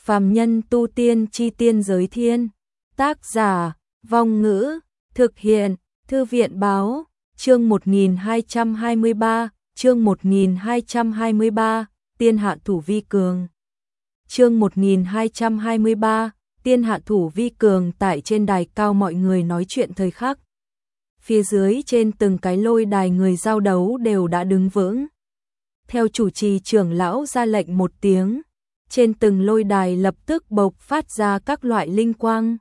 Phàm nhân tu tiên chi tiên giới thiên. Tác giả, Vong Ngữ, thực hiện, Thư viện Báo, chương 1223, chương 1223, tiên hạ thủ vi cường. Chương 1223, tiên hạ thủ vi cường. Tại trên đài cao mọi người nói chuyện thời khắc. Phía dưới trên từng cái lôi đài người giao đấu đều đã đứng vững. Theo chủ trì trưởng lão ra lệnh một tiếng, trên từng lôi đài lập tức bộc phát ra các loại linh quang.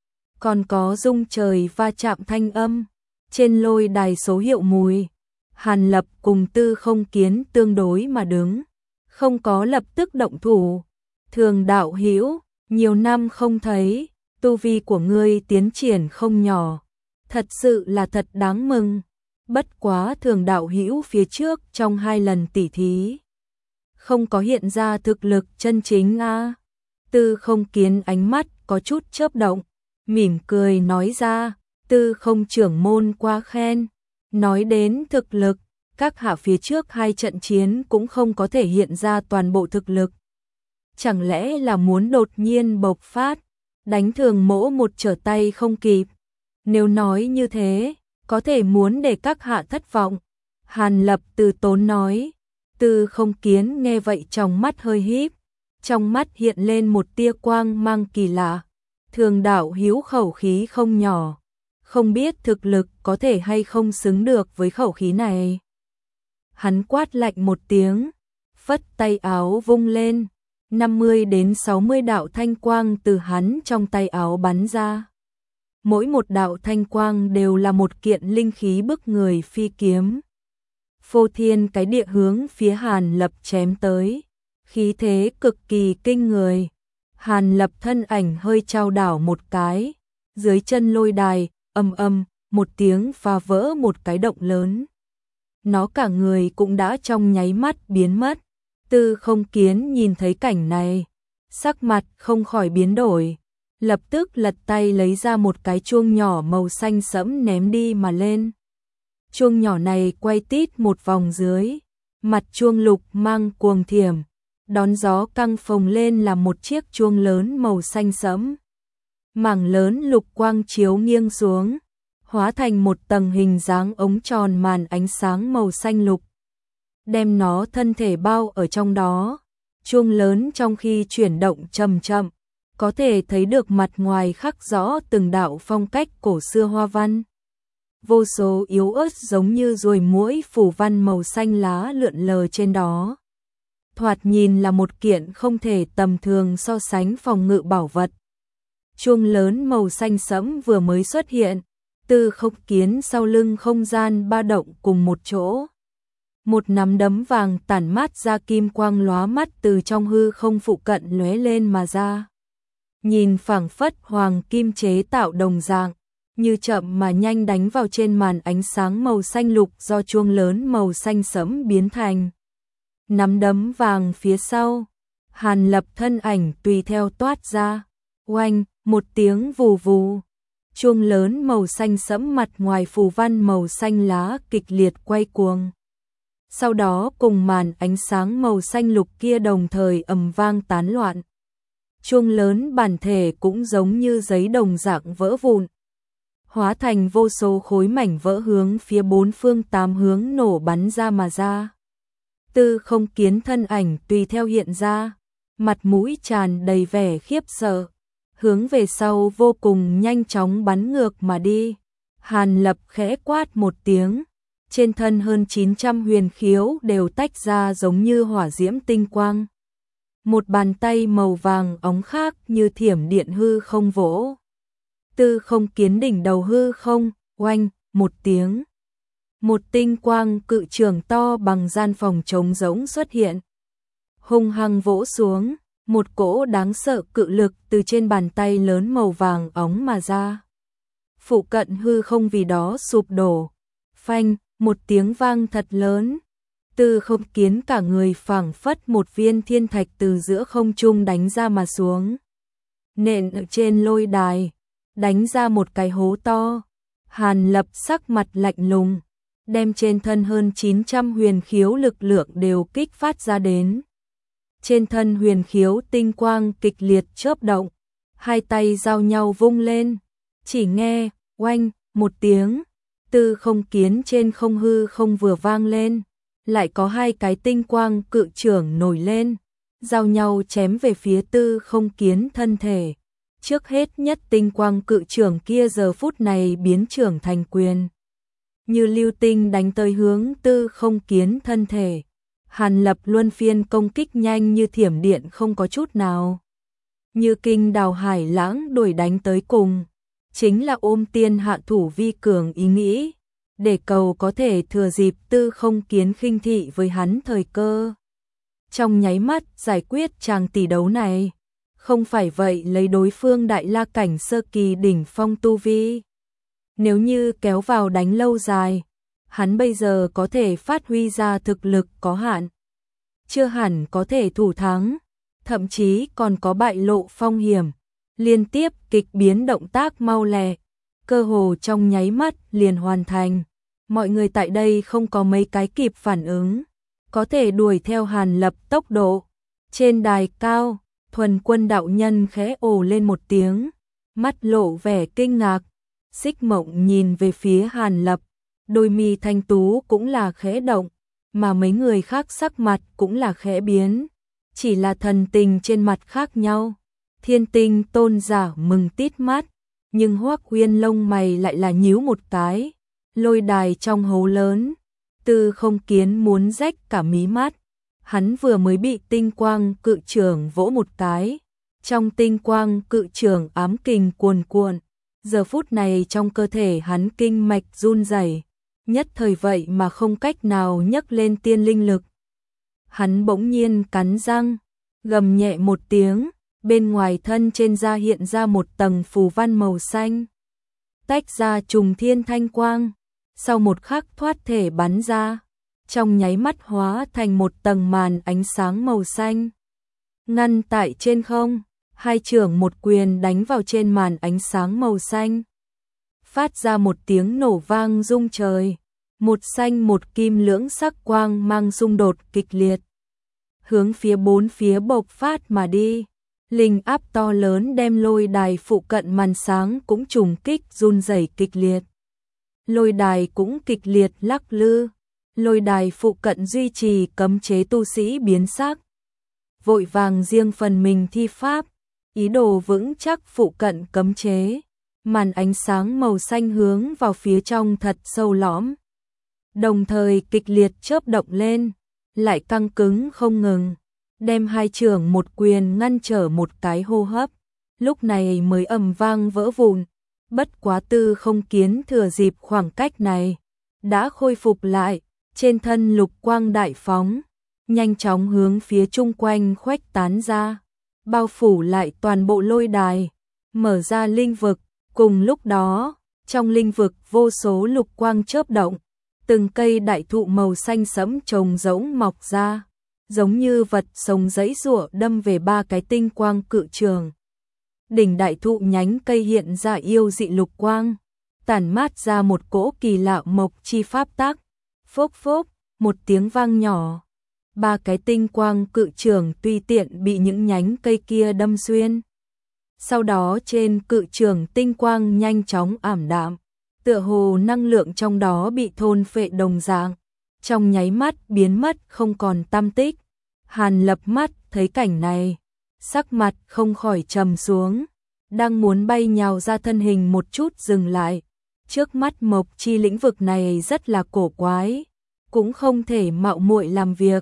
Còn có rung trời va chạm thanh âm. Trên lôi đài số hiệu mùi, Hàn Lập cùng Tư Không Kiến tương đối mà đứng, không có lập tức động thủ. Thường đạo hữu, nhiều năm không thấy, tu vi của ngươi tiến triển không nhỏ, thật sự là thật đáng mừng. Bất quá Thường đạo hữu phía trước trong 2 lần tỉ thí không có hiện ra thực lực chân chính a. Tư Không Kiến ánh mắt có chút chớp động, mỉm cười nói ra, Tư Không trưởng môn quá khen. Nói đến thực lực, các hạ phía trước 2 trận chiến cũng không có thể hiện ra toàn bộ thực lực. Chẳng lẽ là muốn đột nhiên bộc phát, đánh Thường mỗ một trở tay không kịp? Nếu nói như thế, có thể muốn để các hạ thất vọng. Hàn Lập từ tốn nói. Tư Không Kiến nghe vậy trong mắt hơi híp, trong mắt hiện lên một tia quang mang kỳ lạ. Thường đạo hữu khẩu khí không nhỏ, không biết thực lực có thể hay không xứng được với khẩu khí này. Hắn quát lạnh một tiếng, phất tay áo vung lên, 50 đến 60 đạo thanh quang từ hắn trong tay áo bắn ra. Mỗi một đạo thanh quang đều là một kiện linh khí bức người phi kiếm. Phô thiên cái địa hướng phía Hàn Lập chém tới, khí thế cực kỳ kinh người. Hàn Lập thân ảnh hơi chao đảo một cái, dưới chân lôi đài, ầm ầm, một tiếng phá vỡ một cái động lớn. Nó cả người cũng đã trong nháy mắt biến mất. Tư Không Kiến nhìn thấy cảnh này, sắc mặt không khỏi biến đổi, lập tức lật tay lấy ra một cái chuông nhỏ màu xanh sẫm ném đi mà lên. Chuông nhỏ này quay tít một vòng dưới, mặt chuông lục mang cuồng thiểm, đón gió căng phồng lên là một chiếc chuông lớn màu xanh sẫm. Mảng lớn lục quang chiếu nghiêng xuống, hóa thành một tầng hình dáng ống tròn màn ánh sáng màu xanh lục, đem nó thân thể bao ở trong đó. Chuông lớn trong khi chuyển động chậm chậm, có thể thấy được mặt ngoài khắc rõ từng đạo phong cách cổ xưa hoa văn. Vô số yếu ớt giống như ruồi muỗi phủ văn màu xanh lá lượn lờ trên đó. Thoạt nhìn là một kiện không thể tầm thường so sánh phòng ngự bảo vật. Chuông lớn màu xanh sẫm vừa mới xuất hiện, Tư Không Kiến sau lưng không gian ba động cùng một chỗ. Một nắm đấm vàng tản mát ra kim quang lóa mắt từ trong hư không phụ cận lóe lên mà ra. Nhìn phảng phất hoàng kim chế tạo đồng dạng, như chậm mà nhanh đánh vào trên màn ánh sáng màu xanh lục do chuông lớn màu xanh sẫm biến thành. Nắm đấm vàng phía sau, Hàn Lập thân ảnh tùy theo toát ra, oanh, một tiếng vù vù. Chuông lớn màu xanh sẫm mặt ngoài phù văn màu xanh lá kịch liệt quay cuồng. Sau đó cùng màn ánh sáng màu xanh lục kia đồng thời ầm vang tán loạn. Chuông lớn bản thể cũng giống như giấy đồng dạng vỡ vụn, hóa thành vô số khối mảnh vỡ hướng phía 4 phương 8 hướng nổ bắn ra mà ra. Tư Không Kiến thân ảnh tùy theo hiện ra, mặt mũi tràn đầy vẻ khiếp sợ, hướng về sau vô cùng nhanh chóng bắn ngược mà đi. Hàn Lập khẽ quát một tiếng, trên thân hơn 900 huyền khiếu đều tách ra giống như hỏa diễm tinh quang. Một bàn tay màu vàng óng khác như thiểm điện hư không vỗ. Tư Không Kiến đỉnh đầu hư không, oanh, một tiếng. Một tinh quang cự trường to bằng gian phòng trống rỗng xuất hiện. Hung hăng vỗ xuống, một cỗ đáng sợ cự lực từ trên bàn tay lớn màu vàng óng mà ra. Phụ cận hư không vì đó sụp đổ. Phanh, một tiếng vang thật lớn. Tư Không Kiến cả người phảng phất một viên thiên thạch từ giữa không trung đánh ra mà xuống. Nện ở trên lôi đài, đánh ra một cái hố to. Hàn Lập sắc mặt lạnh lùng, đem trên thân hơn 900 huyền khiếu lực lượng đều kích phát ra đến. Trên thân Huyền Khiếu tinh quang kịch liệt chớp động, hai tay giao nhau vung lên, chỉ nghe oanh một tiếng, Tư Không Kiến trên không hư không vừa vang lên, lại có hai cái tinh quang cự chưởng nổi lên, giao nhau chém về phía Tư Không Kiến thân thể. Trước hết nhất tinh quang cự chưởng kia giờ phút này biến trưởng thành quyền, như lưu tinh đánh tới hướng Tư Không Kiến thân thể. Hàn Lập luân phiên công kích nhanh như thiểm điện không có chút nào, như kinh đào hải lãng đuổi đánh tới cùng, chính là ôm tiên hạ thủ vi cường ý nghĩ, để cầu có thể thừa dịp Tư Không Kiến khinh thị với hắn thời cơ. Trong nháy mắt giải quyết tràng tỷ đấu này, không phải vậy lấy đối phương đại la cảnh sơ kỳ đỉnh phong tu vi. Nếu như kéo vào đánh lâu dài, hắn bây giờ có thể phát huy ra thực lực có hạn, chưa hẳn có thể thủ thắng, thậm chí còn có bại lộ phong hiểm. Liên tiếp kịch biến động tác mau lẹ, cơ hồ trong nháy mắt liền hoàn thành. Mọi người tại đây không có mấy cái kịp phản ứng, có thể đuổi theo Hàn Lập tốc độ. Trên đài cao, Thuần Quân đạo nhân khẽ ồ lên một tiếng, mắt lộ vẻ kinh ngạc. Xích Mộng nhìn về phía Hàn Lập, đôi mi thanh tú cũng là khẽ động, mà mấy người khác sắc mặt cũng là khẽ biến, chỉ là thần tình trên mặt khác nhau. Thiên Tinh Tôn giả mừng tít mắt, nhưng Hoắc Uyên lông mày lại là nhíu một cái. Lôi đài trong hố lớn, Tư Không Kiến muốn rách cả mí mắt. Hắn vừa mới bị tinh quang cự chưởng vỗ một cái, trong tinh quang cự chưởng ám kình cuồn cuộn, giờ phút này trong cơ thể hắn kinh mạch run rẩy, nhất thời vậy mà không cách nào nhấc lên tiên linh lực. Hắn bỗng nhiên cắn răng, gầm nhẹ một tiếng, bên ngoài thân trên da hiện ra một tầng phù văn màu xanh, tách ra trùng thiên thanh quang, sau một khắc thoát thể bắn ra, trong nháy mắt hóa thành một tầng màn ánh sáng màu xanh. Ngăn tại trên không, hai chưởng một quyền đánh vào trên màn ánh sáng màu xanh, phát ra một tiếng nổ vang rung trời, một xanh một kim lưỡng sắc quang mang xung đột kịch liệt, hướng phía bốn phía bộc phát mà đi. Linh áp to lớn đem lôi đài phụ cận màn sáng cũng trùng kích run rẩy kịch liệt. Lôi đài cũng kịch liệt lắc lư, lôi đài phụ cận duy trì cấm chế tu sĩ biến sắc, vội vàng riêng phần mình thi pháp, ý đồ vững chắc phụ cận cấm chế. Màn ánh sáng màu xanh hướng vào phía trong thật sâu lõm, đồng thời kịch liệt chớp động lên, lại căng cứng không ngừng, đem hai chưởng một quyền ngăn trở một cái hô hấp, lúc này mới ầm vang vỡ vụn. Bất quá Tư Không Kiến thừa dịp khoảng cách này, đã khôi phục lại, trên thân lục quang đại phóng, nhanh chóng hướng phía chung quanh khuếch tán ra, bao phủ lại toàn bộ lôi đài, mở ra linh vực. Cùng lúc đó, trong linh vực vô số lục quang chớp động, từng cây đại thụ màu xanh sẫm trồng rỗng mọc ra, giống như vật sống giãy giụa đâm về ba cái tinh quang cự trường. Đỉnh đại thụ nhánh cây hiện ra yêu dị lục quang, tản mát ra một cỗ kỳ lạ mộc chi pháp tắc. Phốc phốc, một tiếng vang nhỏ, ba cái tinh quang cự trường tùy tiện bị những nhánh cây kia đâm xuyên. Sau đó trên cự trường tinh quang nhanh chóng ảm đạm, tựa hồ năng lượng trong đó bị thôn phệ đồng dạng, trong nháy mắt biến mất không còn tăm tích. Hàn Lập mắt thấy cảnh này, sắc mặt không khỏi trầm xuống, đang muốn bay nhào ra thân hình một chút dừng lại. Trước mắt mộc chi lĩnh vực này rất là cổ quái, cũng không thể mạo muội làm việc.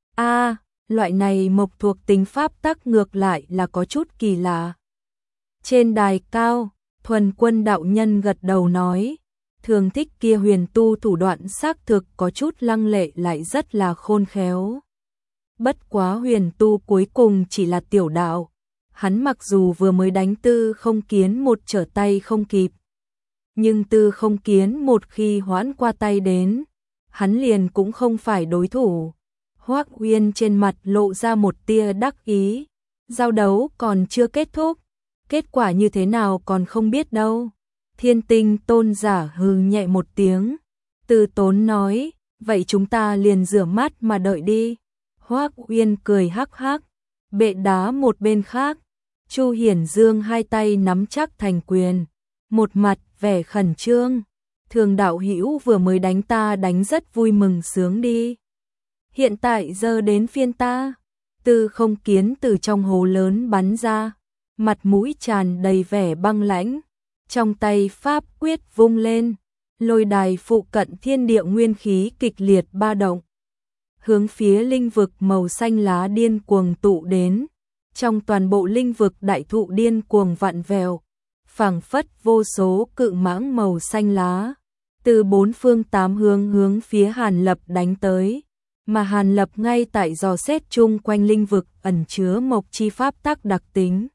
Loại này mộc thuộc tính pháp tắc ngược lại là có chút kỳ lạ. Trên đài cao, Thuần Quân đạo nhân gật đầu nói, thường thích kia huyền tu thủ đoạn xác thực có chút lăng lệ lại rất là khôn khéo. Bất quá huyền tu cuối cùng chỉ là tiểu đạo, hắn mặc dù vừa mới đánh Tư Không Kiến một trở tay không kịp, nhưng Tư Không Kiến một khi hoãn qua tay đến, hắn liền cũng không phải đối thủ. Hoắc Uyên trên mặt lộ ra một tia đắc ý, giao đấu còn chưa kết thúc, kết quả như thế nào còn không biết đâu. Thiên Tinh Tôn giả hừ nhẹ một tiếng, từ tốn nói, vậy chúng ta liền rửa mắt mà đợi đi. Hoắc Uyên cười hắc hắc, Bệ đá một bên khác, Chu Hiển Dương hai tay nắm chắc thành quyền, một mặt vẻ khẩn trương. Thường đạo hữu vừa mới đánh ta đánh rất vui mừng sướng đi. Hiện tại giờ đến phiên ta. Tư Không Kiến từ trong hố lớn bắn ra, mặt mũi tràn đầy vẻ băng lãnh, trong tay pháp quyết vung lên, lôi đài phụ cận thiên địa nguyên khí kịch liệt ba động, hướng phía linh vực màu xanh lá điên cuồng tụ đến. Trong toàn bộ linh vực đại thụ điên cuồng vặn vẹo, phảng phất vô số cự mãng màu xanh lá, từ bốn phương tám hướng hướng phía Hàn Lập đánh tới, mà Hàn Lập ngay tại dò xét chung quanh linh vực ẩn chứa mộc chi pháp tắc đặc tính,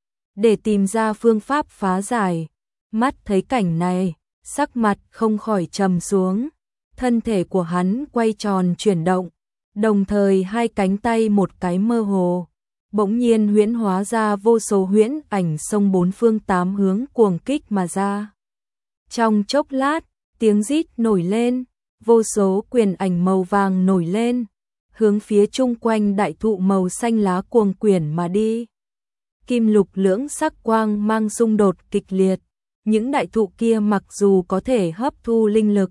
để tìm ra phương pháp phá giải. Mắt thấy cảnh này, sắc mặt không khỏi trầm xuống, thân thể của hắn quay tròn chuyển động, đồng thời hai cánh tay một cái mơ hồ, bỗng nhiên huyễn hóa ra vô số huyễn ảnh xông bốn phương tám hướng cuồng kích mà ra. Trong chốc lát, tiếng rít nổi lên, vô số quyền ảnh màu vàng nổi lên, hướng phía chung quanh đại thụ màu xanh lá cuồng quyển mà đi. Kim lục lưỡng sắc quang mang xung đột kịch liệt, những đại thụ kia mặc dù có thể hấp thu linh lực,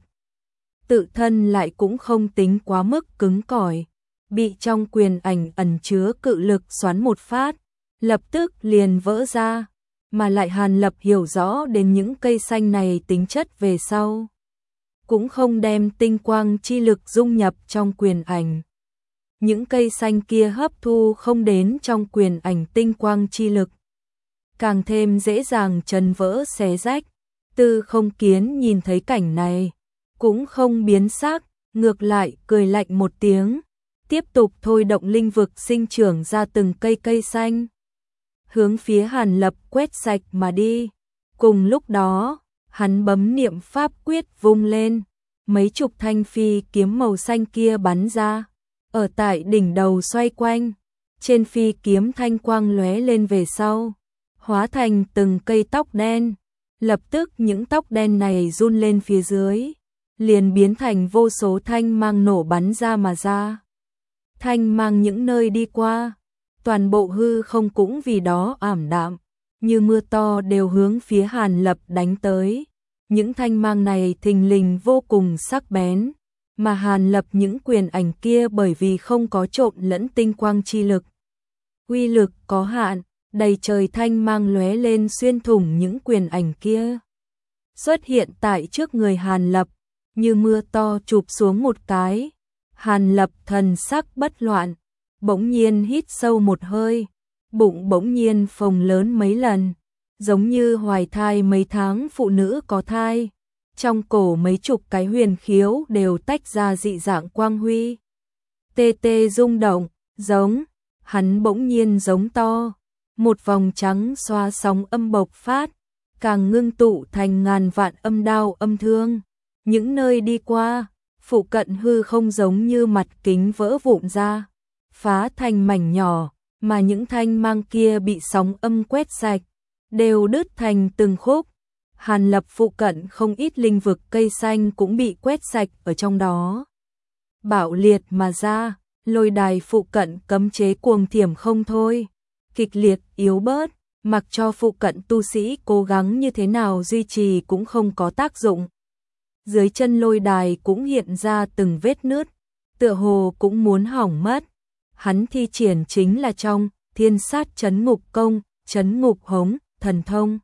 tự thân lại cũng không tính quá mức cứng cỏi, bị trong quyền ảnh ẩn chứa cự lực xoắn một phát, lập tức liền vỡ ra, mà lại Hàn Lập hiểu rõ đến những cây xanh này tính chất về sau, cũng không đem tinh quang chi lực dung nhập trong quyền ảnh. Những cây xanh kia hấp thu không đến trong quyền ảnh tinh quang chi lực, càng thêm dễ dàng chấn vỡ xé rách. Tư Không Kiến nhìn thấy cảnh này, cũng không biến sắc, ngược lại cười lạnh một tiếng, tiếp tục thôi động linh vực sinh trưởng ra từng cây xanh, hướng phía Hàn Lập quét sạch mà đi. Cùng lúc đó, hắn bấm niệm pháp quyết vung lên, mấy chục thanh phi kiếm màu xanh kia bắn ra, ở tại đỉnh đầu xoay quanh, trên phi kiếm thanh quang lóe lên về sau, hóa thành từng cây tóc đen. Lập tức những tóc đen này run lên phía dưới, liền biến thành vô số thanh mang nổ bắn ra mà ra. Thanh mang những nơi đi qua, toàn bộ hư không cũng vì đó ảm đạm, như mưa to đều hướng phía Hàn Lập đánh tới. Những thanh mang này thình lình vô cùng sắc bén, mà Hàn Lập những quyền ảnh kia bởi vì không có trộn lẫn tinh quang chi lực, uy lực có hạn, đầy trời thanh mang lóe lên xuyên thủng những quyền ảnh kia, xuất hiện tại trước người Hàn Lập, như mưa to chụp xuống một cái. Hàn Lập thần sắc bất loạn, bỗng nhiên hít sâu một hơi, bụng bỗng nhiên phồng lớn mấy lần, giống như hoài thai mấy tháng phụ nữ có thai. Trong cổ mấy chục cái huyền khiếu đều tách ra dị dạng quang huy. Tê tê rung động, giống, hắn bỗng nhiên giống to, một vòng trắng xoa sóng âm bộc phát, càng ngưng tụ thành ngàn vạn âm đao âm thương. Những nơi đi qua, phụ cận hư không giống như mặt kính vỡ vụn ra, phá thành mảnh nhỏ, mà những thanh mang kia bị sóng âm quét sạch, đều đứt thành từng khúc. Hàn Lập phụ cận không ít linh vực cây xanh cũng bị quét sạch ở trong đó, bạo liệt mà ra. Lôi đài phụ cận cấm chế cuồng thiểm không thôi, kịch liệt yếu bớt, mặc cho phụ cận tu sĩ cố gắng như thế nào duy trì cũng không có tác dụng. Dưới chân lôi đài cũng hiện ra từng vết nứt, tựa hồ cũng muốn hỏng mất. Hắn thi triển chính là trong Thiên Sát Chấn Ngục Công, Chấn Ngục Hống, thần thông.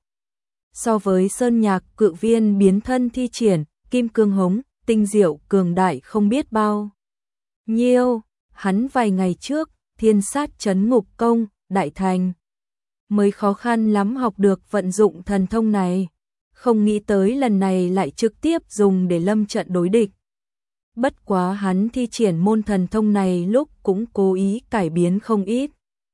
So với Sơn Nhạc Cự Viên biến thân thi triển Kim Cương Hống, tinh diệu cường đại không biết bao nhiêu. Hắn vài ngày trước, Thiên Sát Chấn Ngục Công, đại thành, mới khó khăn lắm học được vận dụng thần thông này, không nghĩ tới lần này lại trực tiếp dùng để lâm trận đối địch. Bất quá hắn thi triển môn thần thông này lúc cũng cố ý cải biến không ít,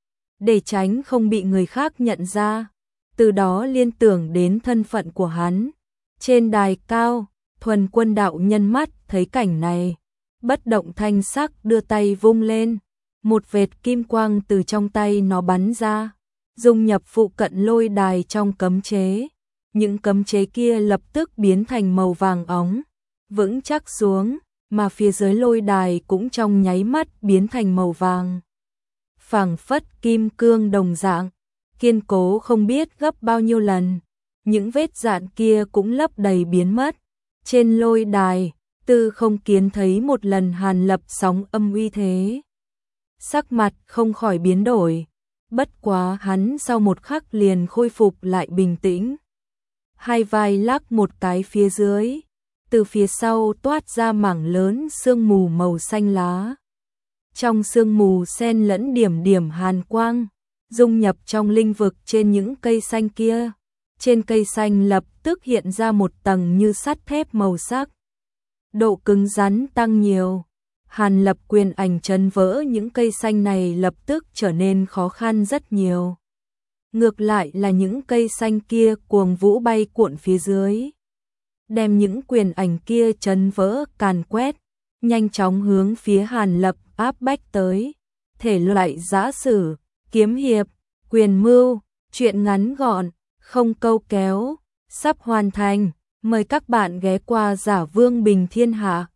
để tránh không bị người khác nhận ra, từ đó liên tưởng đến thân phận của hắn. Trên đài cao, Thuần Quân đạo nhân mắt thấy cảnh này, bất động thanh sắc đưa tay vung lên, một vệt kim quang từ trong tay nó bắn ra, dung nhập phụ cận lôi đài trong cấm chế. Những cấm chế kia lập tức biến thành màu vàng óng, vững chắc xuống, mà phía dưới lôi đài cũng trong nháy mắt biến thành màu vàng. phảng phất kim cương đồng dạng, kiên cố không biết gấp bao nhiêu lần. Những vết dạn kia cũng lấp đầy biến mất. Trên lôi đài, Tư Không Kiến thấy một lần Hàn Lập sóng âm uy thế. Sắc mặt không khỏi biến đổi, bất quá hắn sau một khắc liền khôi phục lại bình tĩnh. Hai vai lắc một cái phía dưới, từ phía sau toát ra mảng lớn sương mù màu xanh lá. Trong sương mù xen lẫn điểm điểm hàn quang, dung nhập trong linh vực trên những cây xanh kia. Trên cây xanh lập tức hiện ra một tầng như sắt thép màu sắc. Độ cứng rắn tăng nhiều. Hàn Lập quyền ảnh chấn vỡ những cây xanh này lập tức trở nên khó khăn rất nhiều. Ngược lại là những cây xanh kia cuồng vũ bay cuộn phía dưới, đem những quyền ảnh kia chấn vỡ càn quét, nhanh chóng hướng phía Hàn Lập áp bách tới. Thể loại giã sử, kiếm hiệp, quyền mưu, truyện ngắn gọn, không câu kéo, sắp hoàn thành. Mời các bạn ghé qua Giả Vương Bình Thiên Hạ.